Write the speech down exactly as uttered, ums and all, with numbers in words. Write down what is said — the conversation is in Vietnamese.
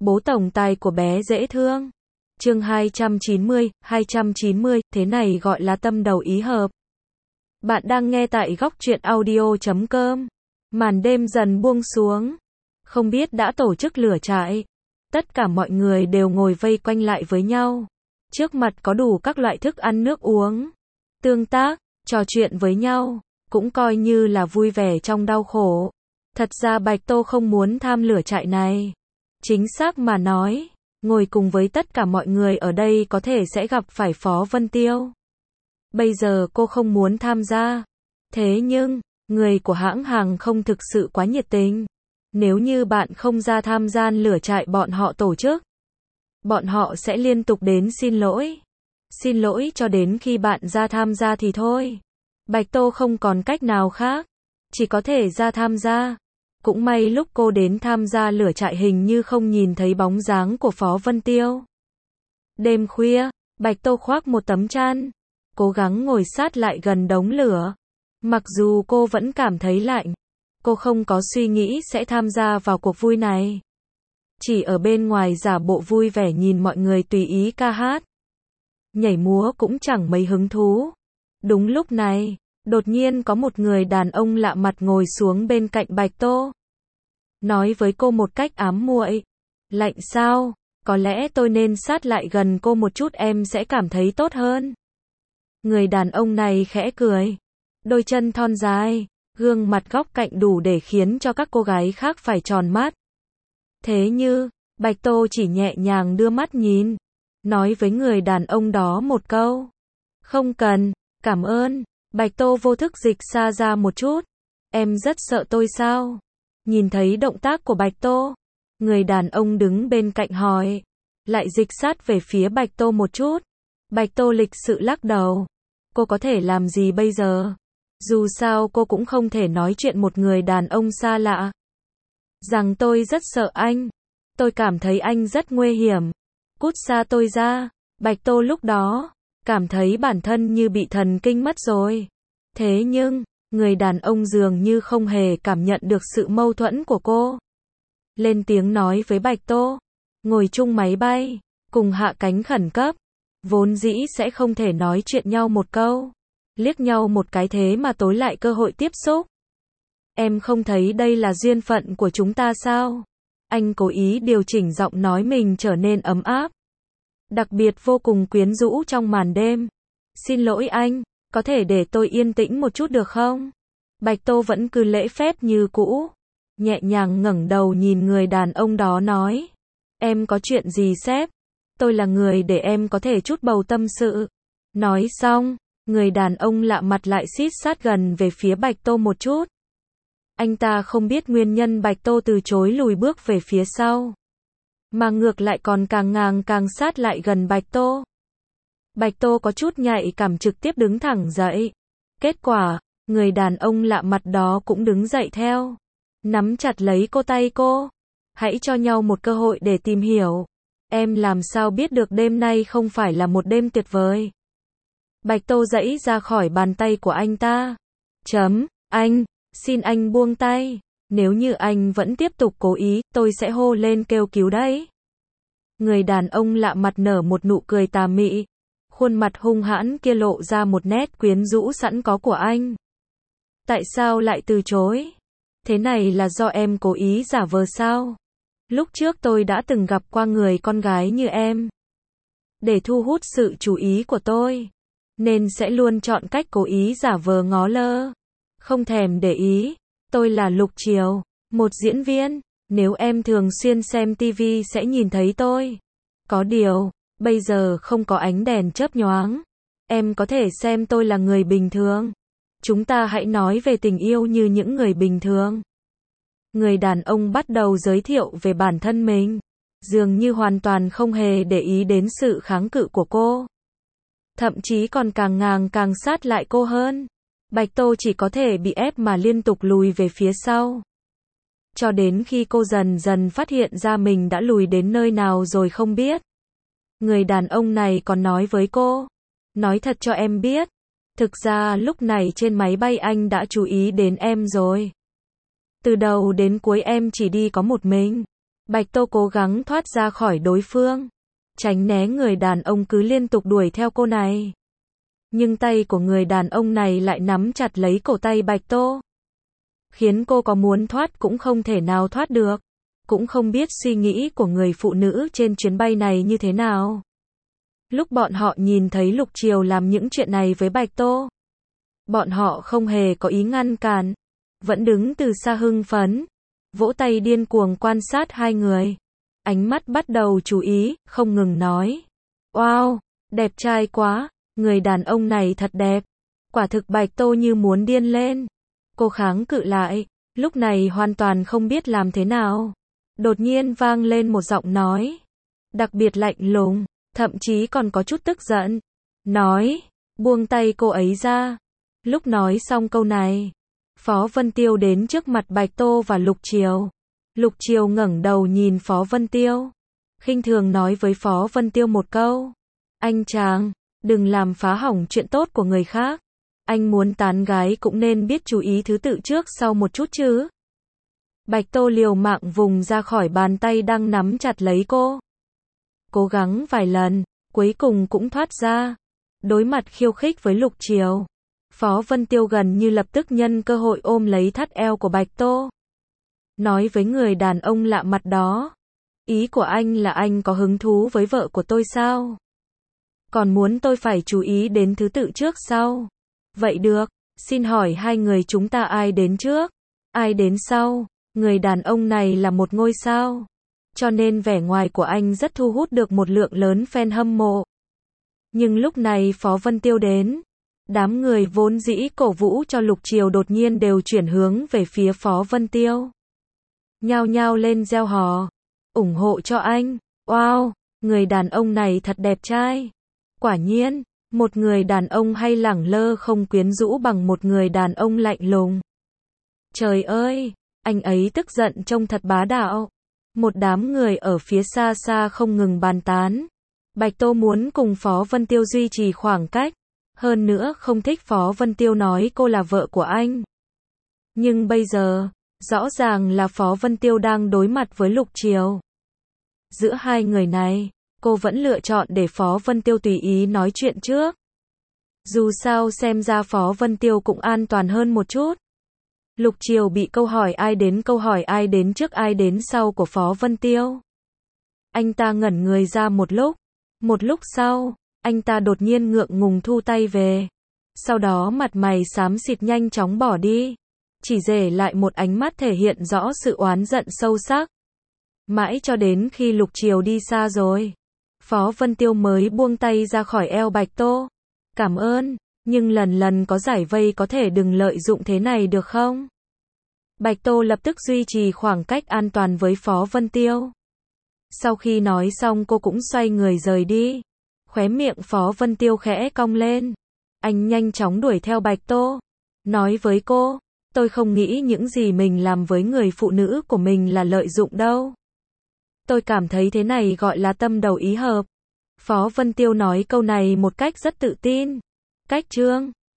Bố tổng tài của bé dễ thương. Chương hai trăm chín mươi, hai trăm chín mươi, thế này gọi là tâm đầu ý hợp. Bạn đang nghe tại góc truyện audio chấm com. Màn đêm dần buông xuống. Không biết đã tổ chức lửa trại. Tất cả mọi người đều ngồi vây quanh lại với nhau. Trước mặt có đủ các loại thức ăn nước uống. Tương tác, trò chuyện với nhau, cũng coi như là vui vẻ trong đau khổ. Thật ra Bạch Tô không muốn tham lửa trại này. Chính xác mà nói, ngồi cùng với tất cả mọi người ở đây có thể sẽ gặp phải Phó Vân Tiêu. Bây giờ cô không muốn tham gia. Thế nhưng, người của hãng hàng không thực sự quá nhiệt tình. Nếu như bạn không ra tham gia lửa trại bọn họ tổ chức, bọn họ sẽ liên tục đến xin lỗi. Xin lỗi cho đến khi bạn ra tham gia thì thôi. Bạch Tô không còn cách nào khác, chỉ có thể ra tham gia. Cũng may lúc cô đến tham gia lửa trại hình như không nhìn thấy bóng dáng của Phó Vân Tiêu. Đêm khuya, Bạch Tô khoác một tấm chăn, cố gắng ngồi sát lại gần đống lửa. Mặc dù cô vẫn cảm thấy lạnh, cô không có suy nghĩ sẽ tham gia vào cuộc vui này. Chỉ ở bên ngoài giả bộ vui vẻ nhìn mọi người tùy ý ca hát. Nhảy múa cũng chẳng mấy hứng thú. Đúng lúc này, đột nhiên có một người đàn ông lạ mặt ngồi xuống bên cạnh Bạch Tô. Nói với cô một cách ám muội. Lạnh sao? Có lẽ tôi nên sát lại gần cô một chút em sẽ cảm thấy tốt hơn. Người đàn ông này khẽ cười. Đôi chân thon dài, gương mặt góc cạnh đủ để khiến cho các cô gái khác phải tròn mắt. Thế như, Bạch Tô chỉ nhẹ nhàng đưa mắt nhìn. Nói với người đàn ông đó một câu. Không cần, cảm ơn. Bạch Tô vô thức dịch xa ra một chút. Em rất sợ tôi sao? Nhìn thấy động tác của Bạch Tô, người đàn ông đứng bên cạnh hỏi. Lại dịch sát về phía Bạch Tô một chút. Bạch Tô lịch sự lắc đầu. Cô có thể làm gì bây giờ? Dù sao cô cũng không thể nói chuyện một người đàn ông xa lạ. Rằng tôi rất sợ anh. Tôi cảm thấy anh rất nguy hiểm. Cút xa tôi ra. Bạch Tô lúc đó cảm thấy bản thân như bị thần kinh mất rồi. Thế nhưng, người đàn ông dường như không hề cảm nhận được sự mâu thuẫn của cô. Lên tiếng nói với Bạch Tô. Ngồi chung máy bay, cùng hạ cánh khẩn cấp. Vốn dĩ sẽ không thể nói chuyện nhau một câu. Liếc nhau một cái thế mà tối lại cơ hội tiếp xúc. Em không thấy đây là duyên phận của chúng ta sao? Anh cố ý điều chỉnh giọng nói mình trở nên ấm áp. Đặc biệt vô cùng quyến rũ trong màn đêm. Xin lỗi anh, có thể để tôi yên tĩnh một chút được không? Bạch Tô vẫn cứ lễ phép như cũ. Nhẹ nhàng ngẩng đầu nhìn người đàn ông đó nói. Em có chuyện gì sếp? Tôi là người để em có thể chút bầu tâm sự. Nói xong, người đàn ông lạ mặt lại xít sát gần về phía Bạch Tô một chút. Anh ta không biết nguyên nhân Bạch Tô từ chối lùi bước về phía sau. Mà ngược lại còn càng ngang càng sát lại gần Bạch Tô. Bạch Tô có chút nhạy cảm trực tiếp đứng thẳng dậy. Kết quả, người đàn ông lạ mặt đó cũng đứng dậy theo. Nắm chặt lấy cô tay cô. Hãy cho nhau một cơ hội để tìm hiểu. Em làm sao biết được đêm nay không phải là một đêm tuyệt vời. Bạch Tô giãy ra khỏi bàn tay của anh ta. Chấm, anh, xin anh buông tay. Nếu như anh vẫn tiếp tục cố ý, tôi sẽ hô lên kêu cứu đấy. Người đàn ông lạ mặt nở một nụ cười tà mị. Khuôn mặt hung hãn kia lộ ra một nét quyến rũ sẵn có của anh. Tại sao lại từ chối? Thế này là do em cố ý giả vờ sao? Lúc trước tôi đã từng gặp qua người con gái như em. Để thu hút sự chú ý của tôi, nên sẽ luôn chọn cách cố ý giả vờ ngó lơ. Không thèm để ý. Tôi là Lục Triều, một diễn viên. Nếu em thường xuyên xem ti vi sẽ nhìn thấy tôi. Có điều, bây giờ không có ánh đèn chớp nhoáng. Em có thể xem tôi là người bình thường. Chúng ta hãy nói về tình yêu như những người bình thường. Người đàn ông bắt đầu giới thiệu về bản thân mình. Dường như hoàn toàn không hề để ý đến sự kháng cự của cô. Thậm chí còn càng ngang càng sát lại cô hơn. Bạch Tô chỉ có thể bị ép mà liên tục lùi về phía sau. Cho đến khi cô dần dần phát hiện ra mình đã lùi đến nơi nào rồi không biết. Người đàn ông này còn nói với cô. Nói thật cho em biết. Thực ra lúc này trên máy bay anh đã chú ý đến em rồi. Từ đầu đến cuối em chỉ đi có một mình. Bạch Tô cố gắng thoát ra khỏi đối phương, tránh né người đàn ông cứ liên tục đuổi theo cô này. Nhưng tay của người đàn ông này lại nắm chặt lấy cổ tay Bạch Tô, khiến cô có muốn thoát cũng không thể nào thoát được. Cũng không biết suy nghĩ của người phụ nữ trên chuyến bay này như thế nào. Lúc bọn họ nhìn thấy Lục Triều làm những chuyện này với Bạch Tô, bọn họ không hề có ý ngăn cản, vẫn đứng từ xa hưng phấn, vỗ tay điên cuồng quan sát hai người. Ánh mắt bắt đầu chú ý, không ngừng nói. Wow, đẹp trai quá, người đàn ông này thật đẹp. Quả thực Bạch Tô như muốn điên lên. Cô kháng cự lại, lúc này hoàn toàn không biết làm thế nào. Đột nhiên vang lên một giọng nói, đặc biệt lạnh lùng, thậm chí còn có chút tức giận. Nói, buông tay cô ấy ra. Lúc nói xong câu này, Phó Vân Tiêu đến trước mặt Bạch Tô và Lục Triều. Lục Triều ngẩng đầu nhìn Phó Vân Tiêu, khinh thường nói với Phó Vân Tiêu một câu. Anh chàng, đừng làm phá hỏng chuyện tốt của người khác. Anh muốn tán gái cũng nên biết chú ý thứ tự trước sau một chút chứ. Bạch Tô liều mạng vùng ra khỏi bàn tay đang nắm chặt lấy cô. Cố gắng vài lần, cuối cùng cũng thoát ra. Đối mặt khiêu khích với Lục Triều, Phó Vân Tiêu gần như lập tức nhân cơ hội ôm lấy thắt eo của Bạch Tô. Nói với người đàn ông lạ mặt đó. Ý của anh là anh có hứng thú với vợ của tôi sao? Còn muốn tôi phải chú ý đến thứ tự trước sau? Vậy được, xin hỏi hai người chúng ta ai đến trước? Ai đến sau? Người đàn ông này là một ngôi sao, cho nên vẻ ngoài của anh rất thu hút được một lượng lớn fan hâm mộ. Nhưng lúc này Phó Vân Tiêu đến, đám người vốn dĩ cổ vũ cho Lục Triều đột nhiên đều chuyển hướng về phía Phó Vân Tiêu. Nhao nhao lên reo hò, ủng hộ cho anh. Wow, người đàn ông này thật đẹp trai. Quả nhiên, một người đàn ông hay lẳng lơ không quyến rũ bằng một người đàn ông lạnh lùng. Trời ơi, anh ấy tức giận trông thật bá đạo. Một đám người ở phía xa xa không ngừng bàn tán. Bạch Tô muốn cùng Phó Vân Tiêu duy trì khoảng cách. Hơn nữa không thích Phó Vân Tiêu nói cô là vợ của anh. Nhưng bây giờ, rõ ràng là Phó Vân Tiêu đang đối mặt với Lục Triều. Giữa hai người này, cô vẫn lựa chọn để Phó Vân Tiêu tùy ý nói chuyện trước. Dù sao xem ra Phó Vân Tiêu cũng an toàn hơn một chút. Lục Triều bị câu hỏi ai đến câu hỏi ai đến trước ai đến sau của Phó Vân Tiêu. Anh ta ngẩn người ra một lúc. Một lúc sau, anh ta đột nhiên ngượng ngùng thu tay về. Sau đó mặt mày xám xịt nhanh chóng bỏ đi. Chỉ để lại một ánh mắt thể hiện rõ sự oán giận sâu sắc. Mãi cho đến khi Lục Triều đi xa rồi, Phó Vân Tiêu mới buông tay ra khỏi eo Bạch Tô. Cảm ơn, nhưng lần lần có giải vây có thể đừng lợi dụng thế này được không? Bạch Tô lập tức duy trì khoảng cách an toàn với Phó Vân Tiêu. Sau khi nói xong cô cũng xoay người rời đi. Khóe miệng Phó Vân Tiêu khẽ cong lên. Anh nhanh chóng đuổi theo Bạch Tô. Nói với cô, tôi không nghĩ những gì mình làm với người phụ nữ của mình là lợi dụng đâu. Tôi cảm thấy thế này gọi là tâm đầu ý hợp. Phó Vân Tiêu nói câu này một cách rất tự tin. Cách chương